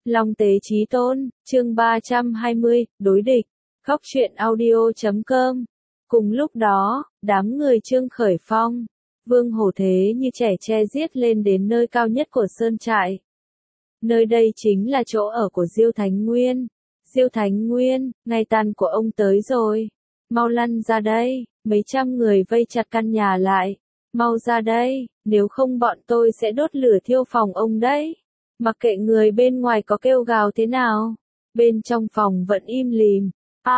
Long Tế Chí Tôn, chương 320, đối địch. Góc truyện audio.com. Cùng lúc đó, đám người Trương Khởi Phong, Vương Hổ Thế như trẻ tre giết lên đến nơi cao nhất của sơn trại. Nơi đây chính là chỗ ở của Diêu Thánh Nguyên. Diêu Thánh Nguyên, ngày tàn của ông tới rồi. Mau lăn ra đây, mấy trăm người vây chặt căn nhà lại. Mau ra đây, nếu không bọn tôi sẽ đốt lửa thiêu phòng ông đấy. Mặc kệ người bên ngoài có kêu gào thế nào, bên trong phòng vẫn im lìm.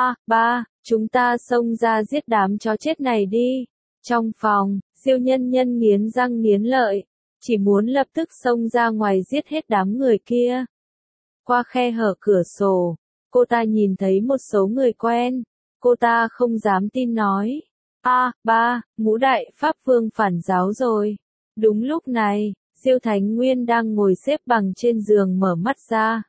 Ba, chúng ta xông ra giết đám chó chết này đi. Trong phòng, Diêu Nhân Nhân nghiến răng nghiến lợi, chỉ muốn lập tức xông ra ngoài giết hết đám người kia. Qua khe hở cửa sổ, cô ta nhìn thấy một số người quen, cô ta không dám tin nói. Ba, Ngũ Đại Pháp Vương phản giáo rồi. Đúng lúc này, Diêu Thánh Nguyên đang ngồi xếp bằng trên giường mở mắt ra.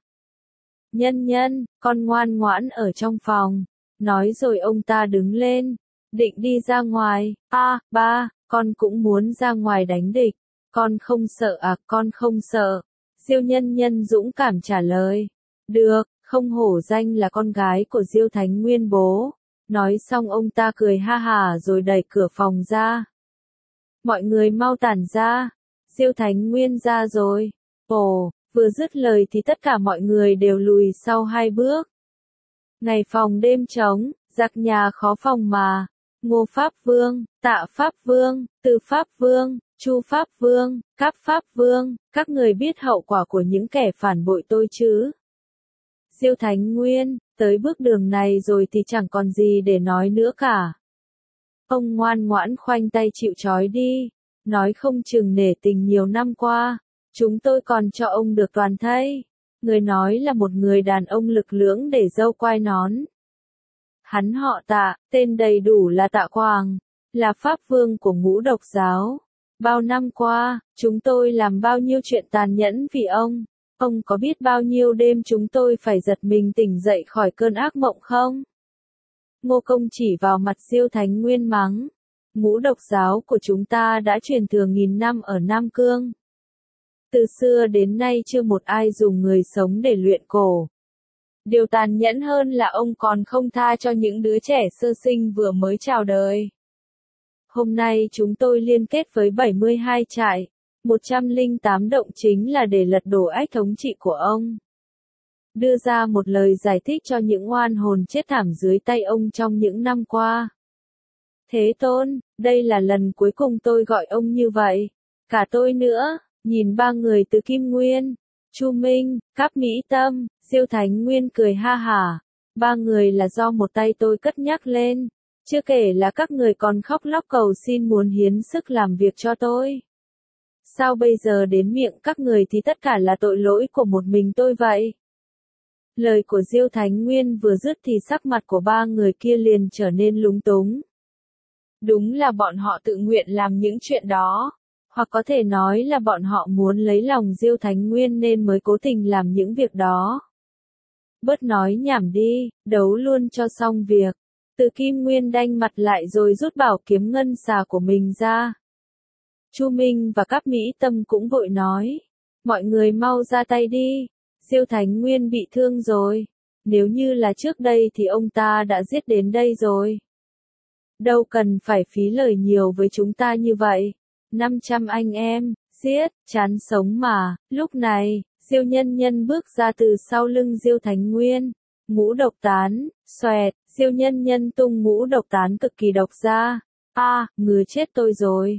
Nhân Nhân, con ngoan ngoãn ở trong phòng. Nói rồi ông ta đứng lên, định đi ra ngoài. Ba, con cũng muốn ra ngoài đánh địch. Con không sợ à, con không sợ. Diêu Nhân Nhân dũng cảm trả lời. Được, không hổ danh là con gái của Diêu Thánh Nguyên bố. Nói xong ông ta cười ha hả rồi đẩy cửa phòng ra. Mọi người mau tản ra. Diêu Thánh Nguyên ra rồi. Ồ, vừa dứt lời thì tất cả mọi người đều lùi sau 2 bước. Ngày phòng đêm trống, giặc nhà khó phòng mà. Ngô Pháp Vương, Tạ Pháp Vương, Từ Pháp Vương, Chu Pháp Vương, Cáp Pháp Vương, các người biết hậu quả của những kẻ phản bội tôi chứ? Diêu Thánh Nguyên, tới bước đường này rồi thì chẳng còn gì để nói nữa cả. Ông ngoan ngoãn khoanh tay chịu trói đi. Nói không chừng nể tình nhiều năm qua, chúng tôi còn cho ông được toàn thây. Người nói là một người đàn ông lực lưỡng để râu quai nón. Hắn họ Tạ, tên đầy đủ là Tạ Quảng, là Pháp Vương của Ngũ Độc Giáo. Bao năm qua, chúng tôi làm bao nhiêu chuyện tàn nhẫn vì ông. Ông có biết bao nhiêu đêm chúng tôi phải giật mình tỉnh dậy khỏi cơn ác mộng không? Ngô Công chỉ vào mặt Diêu Thánh Nguyên mắng. Ngũ Độc Giáo của chúng ta đã truyền thừa nghìn năm ở Nam Cương. Từ xưa đến nay chưa một ai dùng người sống để luyện cổ. Điều tàn nhẫn hơn là ông còn không tha cho những đứa trẻ sơ sinh vừa mới chào đời. Hôm nay chúng tôi liên kết với 72 trại, 108 động chính là để lật đổ ách thống trị của ông. Đưa ra một lời giải thích cho những oan hồn chết thảm dưới tay ông trong những năm qua. Thế Tôn, đây là lần cuối cùng tôi gọi ông như vậy. Cả tôi nữa, nhìn 3 người từ Kim Nguyên, Chu Minh, Cáp Mỹ Tâm, Diêu Thánh Nguyên cười ha hả. 3 người là do một tay tôi cất nhắc lên. Chưa kể là các người còn khóc lóc cầu xin muốn hiến sức làm việc cho tôi. Sao bây giờ đến miệng các người thì tất cả là tội lỗi của một mình tôi vậy? Lời của Diêu Thánh Nguyên vừa dứt thì sắc mặt của 3 người kia liền trở nên lúng túng. Đúng là bọn họ tự nguyện làm những chuyện đó, hoặc có thể nói là bọn họ muốn lấy lòng Diêu Thánh Nguyên nên mới cố tình làm những việc đó. Bớt nói nhảm đi, đấu luôn cho xong việc. Từ Kim Nguyên đanh mặt lại rồi rút bảo kiếm ngân xà của mình ra. Chu Minh và Cáp Mỹ Tâm cũng vội nói, mọi người mau ra tay đi, Diêu Thánh Nguyên bị thương rồi. Nếu như là trước đây thì ông ta đã giết đến đây rồi. Đâu cần phải phí lời nhiều với chúng ta như vậy. 500 anh em, giết, chán sống mà. Lúc này, Diêu Nhân Nhân bước ra từ sau lưng Diêu Thánh Nguyên. Ngũ độc tán, xoẹt, Diêu Nhân Nhân tung ngũ độc tán cực kỳ độc ra. Ngứa chết tôi rồi.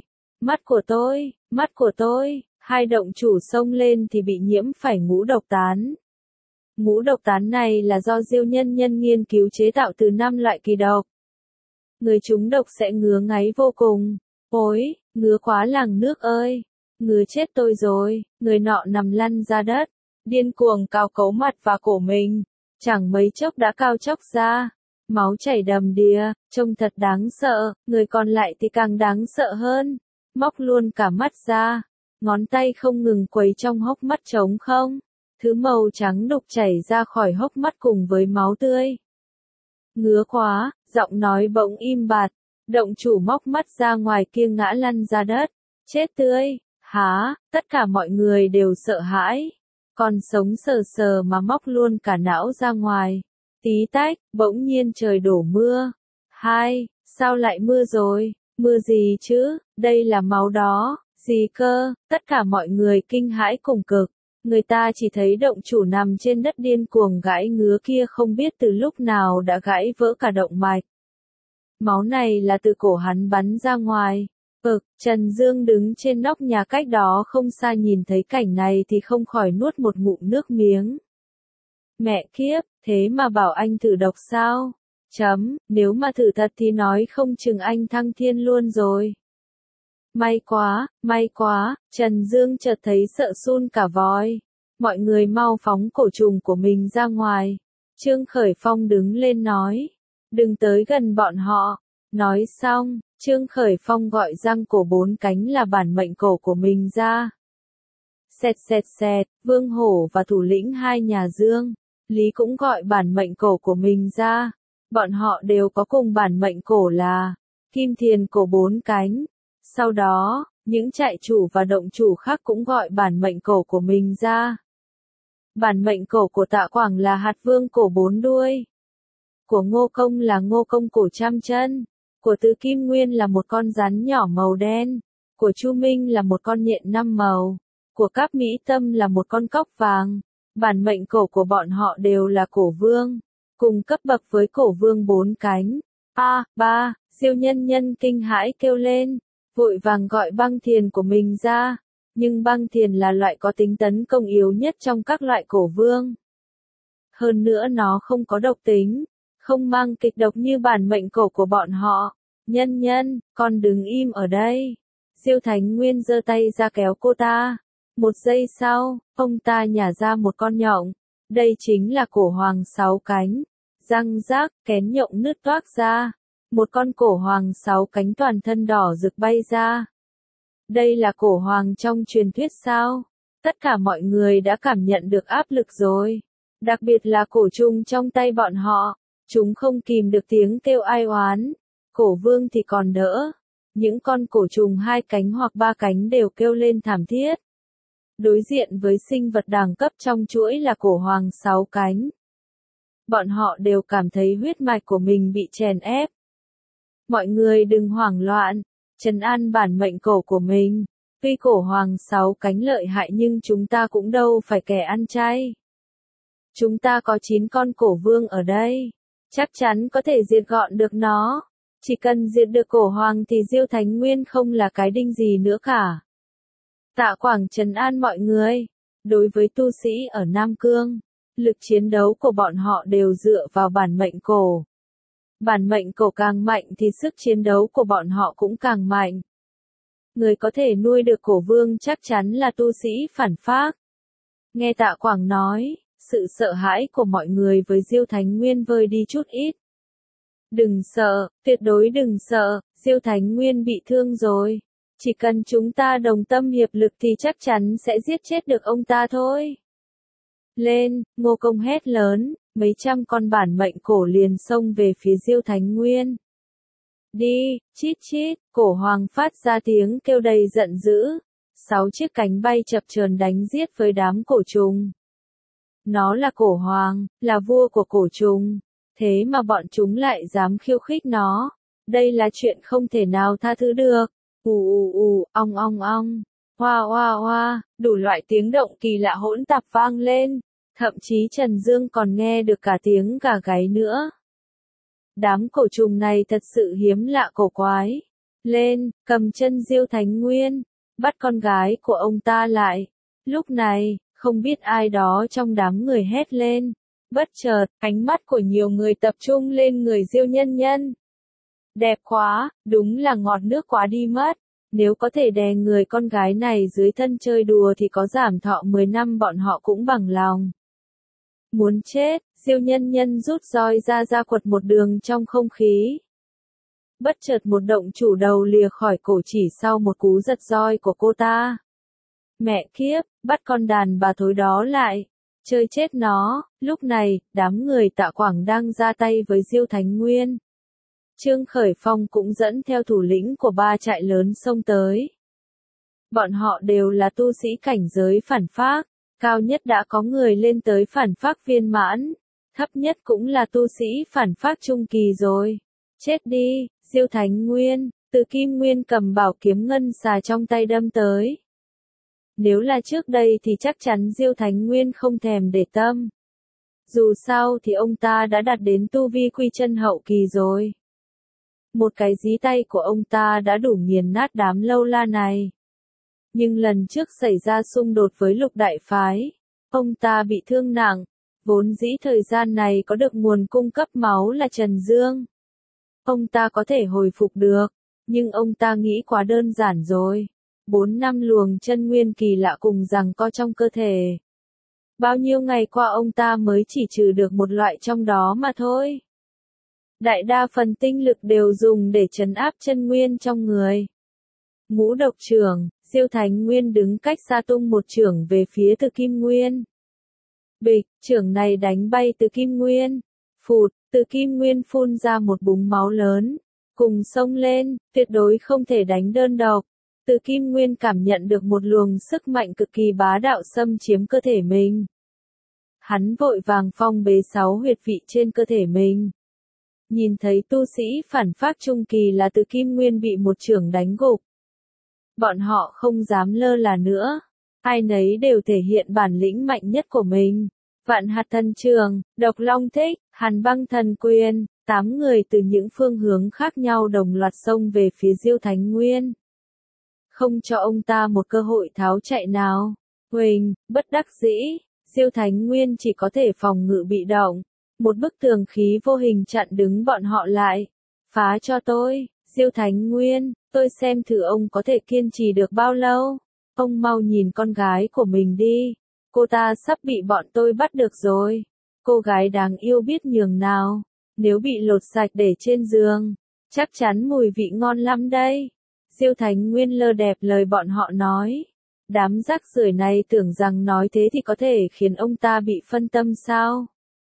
Mắt của tôi, 2 động chủ xông lên thì bị nhiễm phải ngũ độc tán. Ngũ độc tán này là do Diêu Nhân Nhân nghiên cứu chế tạo từ 5 loại kỳ độc. Người trúng độc sẽ ngứa ngáy vô cùng. Ôi, ngứa quá làng nước ơi. Ngứa chết tôi rồi. Người nọ nằm lăn ra đất, điên cuồng cào cấu mặt và cổ mình. Chẳng mấy chốc đã cao chóc ra. Máu chảy đầm đìa, trông thật đáng sợ. Người còn lại thì càng đáng sợ hơn. Móc luôn cả mắt ra. Ngón tay không ngừng quấy trong hốc mắt trống không. Thứ màu trắng đục chảy ra khỏi hốc mắt cùng với máu tươi. Ngứa quá, giọng nói bỗng im bặt. Động chủ móc mắt ra ngoài kia ngã lăn ra đất. Chết tươi, há, tất cả mọi người đều sợ hãi. còn sống sờ sờ mà móc luôn cả não ra ngoài. Tí tách, bỗng nhiên trời đổ mưa. Hai, sao lại mưa rồi? Mưa gì chứ? Đây là máu đó. Gì cơ? Tất cả mọi người kinh hãi cùng cực. Người ta chỉ thấy động chủ nằm trên đất điên cuồng gãi ngứa kia không biết từ lúc nào đã gãy vỡ cả động mạch. Máu này là từ cổ hắn bắn ra ngoài. Trần Dương đứng trên nóc nhà cách đó không xa nhìn thấy cảnh này thì không khỏi nuốt một ngụm nước miếng. Mẹ kiếp, thế mà bảo anh thử độc sao? Nếu mà thử thật thì nói không chừng anh thăng thiên luôn rồi. May quá, Trần Dương chợt thấy sợ sun cả vòi. Mọi người mau phóng cổ trùng của mình ra ngoài. Trương Khởi Phong đứng lên nói. Đừng tới gần bọn họ. Nói xong, Trương Khởi Phong gọi răng cổ 4 cánh là bản mệnh cổ của mình ra. Xẹt, Vương Hổ và thủ lĩnh hai nhà Dương, Lý cũng gọi bản mệnh cổ của mình ra. Bọn họ đều có cùng bản mệnh cổ là Kim Thiền cổ 4 cánh. Sau đó, những trại chủ và động chủ khác cũng gọi bản mệnh cổ của mình ra. Bản mệnh cổ của Tạ Quảng là Hạt Vương cổ 4 đuôi. Của Ngô Công là Ngô Công cổ trăm chân. Của Từ Kim Nguyên là một con rắn nhỏ màu đen. Của Chu Minh là một con nhện 5 màu. Của Cáp Mỹ Tâm là một con cóc vàng. Bản mệnh cổ của bọn họ đều là cổ vương, cùng cấp bậc với cổ vương 4 cánh. Diêu Nhân Nhân kinh hãi kêu lên, vội vàng gọi Băng Thiền của mình ra. Nhưng Băng Thiền là loại có tính tấn công yếu nhất trong các loại cổ vương. Hơn nữa nó không có độc tính, không mang kịch độc như bản mệnh cổ của bọn họ. Nhân Nhân, con đứng im ở đây. Diêu Thánh Nguyên giơ tay ra kéo cô ta. Một giây sau, ông ta nhả ra một con nhộng. Đây chính là cổ hoàng 6 cánh. Răng rác, kén nhộng nứt toác ra. Một con cổ hoàng 6 cánh toàn thân đỏ rực bay ra. Đây là cổ hoàng trong truyền thuyết sao? Tất cả mọi người đã cảm nhận được áp lực rồi. Đặc biệt là cổ trùng trong tay bọn họ. Chúng không kìm được tiếng kêu ai oán. Cổ vương thì còn đỡ. Những con cổ trùng 2 cánh hoặc 3 cánh đều kêu lên thảm thiết. Đối diện với sinh vật đẳng cấp trong chuỗi là cổ hoàng 6 cánh. Bọn họ đều cảm thấy huyết mạch của mình bị chèn ép. Mọi người đừng hoảng loạn, trấn an bản mệnh cổ của mình. Tuy cổ hoàng 6 cánh lợi hại nhưng chúng ta cũng đâu phải kẻ ăn chay. Chúng ta có 9 con cổ vương ở đây. Chắc chắn có thể diệt gọn được nó. Chỉ cần diệt được cổ hoàng thì Diêu Thánh Nguyên không là cái đinh gì nữa cả. Tạ Quảng trấn an mọi người. Đối với tu sĩ ở Nam Cương, lực chiến đấu của bọn họ đều dựa vào bản mệnh cổ. Bản mệnh cổ càng mạnh thì sức chiến đấu của bọn họ cũng càng mạnh. Người có thể nuôi được cổ vương chắc chắn là tu sĩ phản phác. Nghe Tạ Quảng nói, sự sợ hãi của mọi người với Diêu Thánh Nguyên vơi đi chút ít. Đừng sợ, tuyệt đối đừng sợ, Diêu Thánh Nguyên bị thương rồi. Chỉ cần chúng ta đồng tâm hiệp lực thì chắc chắn sẽ giết chết được ông ta thôi. Lên, Ngô Công hét lớn, mấy trăm con bản mệnh cổ liền xông về phía Diêu Thánh Nguyên. Đi, chít chít, cổ hoàng phát ra tiếng kêu đầy giận dữ. 6 chiếc cánh bay chập chờn đánh giết với đám cổ trùng. Nó là cổ hoàng, là vua của cổ trùng. Thế mà bọn chúng lại dám khiêu khích nó. Đây là chuyện không thể nào tha thứ được. Ong ong ong. Hoa, đủ loại tiếng động kỳ lạ hỗn tạp vang lên. Thậm chí Trần Dương còn nghe được cả tiếng gà gáy nữa. Đám cổ trùng này thật sự hiếm lạ cổ quái. Lên, cầm chân Diêu Thánh Nguyên, bắt con gái của ông ta lại. Lúc này, không biết ai đó trong đám người hét lên. Bất chợt, ánh mắt của nhiều người tập trung lên người Diêu Nhân Nhân. Đẹp quá, đúng là ngọt nước quá đi mất. Nếu có thể đè người con gái này dưới thân chơi đùa thì có giảm thọ 10 năm bọn họ cũng bằng lòng. Muốn chết, Diêu Nhân Nhân rút roi ra quật một đường trong không khí. Bất chợt một động chủ đầu lìa khỏi cổ chỉ sau một cú giật roi của cô ta. Mẹ kiếp, bắt con đàn bà thối đó lại. Chơi chết nó. Lúc này, đám người Tạ Quảng đang ra tay với Diêu Thánh Nguyên. Trương Khởi Phong cũng dẫn theo thủ lĩnh của 3 trại lớn xông tới. Bọn họ đều là tu sĩ cảnh giới phản phác, Cao nhất đã có người lên tới phản phác viên mãn, thấp nhất cũng là tu sĩ phản phác trung kỳ rồi. Chết đi, Diêu Thánh Nguyên, Từ Kim Nguyên cầm bảo kiếm ngân xà trong tay đâm tới. Nếu là trước đây thì chắc chắn Diêu Thánh Nguyên không thèm để tâm. Dù sao thì ông ta đã đạt đến tu vi quy chân hậu kỳ rồi. Một cái dí tay của ông ta đã đủ nghiền nát đám lâu la này. Nhưng lần trước xảy ra xung đột với Lục Đại Phái, ông ta bị thương nặng, vốn dĩ thời gian này có được nguồn cung cấp máu là Trần Dương. Ông ta có thể hồi phục được, nhưng ông ta nghĩ quá đơn giản rồi. 4 năm luồng chân nguyên kỳ lạ cùng giằng co trong cơ thể. Bao nhiêu ngày qua ông ta mới chỉ trừ được một loại trong đó mà thôi. Đại đa phần tinh lực đều dùng để trấn áp chân nguyên trong người. Ngũ độc trưởng, Diêu Thánh Nguyên đứng cách xa tung một chưởng về phía Từ Kim Nguyên. Bịch, chưởng này đánh bay Từ Kim Nguyên. Phụt, Từ Kim Nguyên phun ra một búng máu lớn. Cùng xông lên, tuyệt đối không thể đánh đơn độc. Từ Kim Nguyên cảm nhận được một luồng sức mạnh cực kỳ bá đạo xâm chiếm cơ thể mình. Hắn vội vàng phong bế 6 huyệt vị trên cơ thể mình. Nhìn thấy tu sĩ phản phác trung kỳ là Từ Kim Nguyên bị một chưởng đánh gục. Bọn họ không dám lơ là nữa. Ai nấy đều thể hiện bản lĩnh mạnh nhất của mình. Vạn Hạt Thần Trường, Độc Long Thích, Hàn Băng Thần Quyền, 8 người từ những phương hướng khác nhau đồng loạt xông về phía Diêu Thánh Nguyên. Không cho ông ta một cơ hội tháo chạy nào. Huỳnh, bất đắc dĩ, Diêu Thánh Nguyên chỉ có thể phòng ngự bị động. Một bức tường khí vô hình chặn đứng bọn họ lại. Phá cho tôi, Diêu Thánh Nguyên, tôi xem thử ông có thể kiên trì được bao lâu. Ông mau nhìn con gái của mình đi. Cô ta sắp bị bọn tôi bắt được rồi. Cô gái đáng yêu biết nhường nào. Nếu bị lột sạch để trên giường, chắc chắn mùi vị ngon lắm đây. Diêu Thánh Nguyên lơ đẹp lời bọn họ nói. Đám rác rưởi này tưởng rằng nói thế thì có thể khiến ông ta bị phân tâm sao?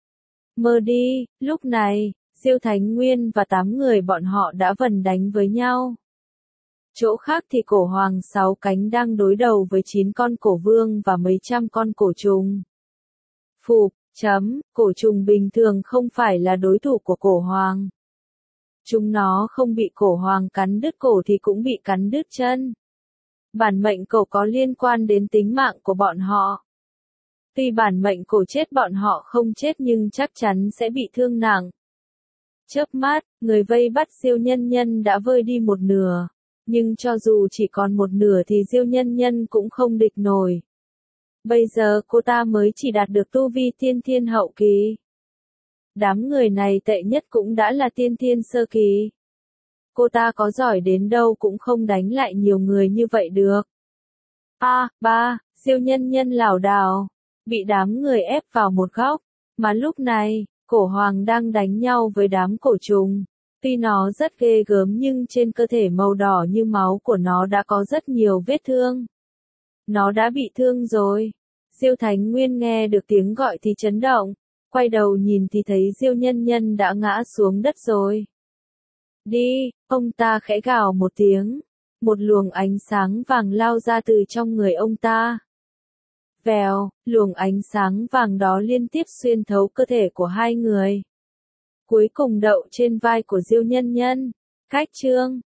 Mơ đi, lúc này, Diêu Thánh Nguyên và 8 người bọn họ đã vần đánh với nhau. Chỗ khác thì cổ hoàng 6 cánh đang đối đầu với 9 con cổ vương và mấy trăm con cổ trùng. Phụp, cổ trùng bình thường không phải là đối thủ của cổ hoàng. Chúng nó không bị cổ hoàng cắn đứt cổ thì cũng bị cắn đứt chân. Bản mệnh cổ có liên quan đến tính mạng của bọn họ. Tuy bản mệnh cổ chết bọn họ không chết nhưng chắc chắn sẽ bị thương nặng. Chớp mắt, người vây bắt Diêu Nhân Nhân đã vơi đi một nửa. Nhưng cho dù chỉ còn một nửa thì Diêu Nhân Nhân cũng không địch nổi. Bây giờ cô ta mới chỉ đạt được tu vi tiên thiên hậu kỳ. Đám người này tệ nhất cũng đã là tiên thiên sơ kỳ. Cô ta có giỏi đến đâu cũng không đánh lại nhiều người như vậy được. Diêu Nhân Nhân lảo đảo, bị đám người ép vào một góc. Mà lúc này, cổ hoàng đang đánh nhau với đám cổ trùng. Tuy nó rất ghê gớm nhưng trên cơ thể màu đỏ như máu của nó đã có rất nhiều vết thương. Nó đã bị thương rồi. Diêu Thánh Nguyên nghe được tiếng gọi thì chấn động. Quay đầu nhìn thì thấy Diêu Nhân Nhân đã ngã xuống đất rồi. Đi, ông ta khẽ gào một tiếng. Một luồng ánh sáng vàng lao ra từ trong người ông ta. Vèo, luồng ánh sáng vàng đó liên tiếp xuyên thấu cơ thể của hai người. Cuối cùng đậu trên vai của Diêu Nhân Nhân. Cách chương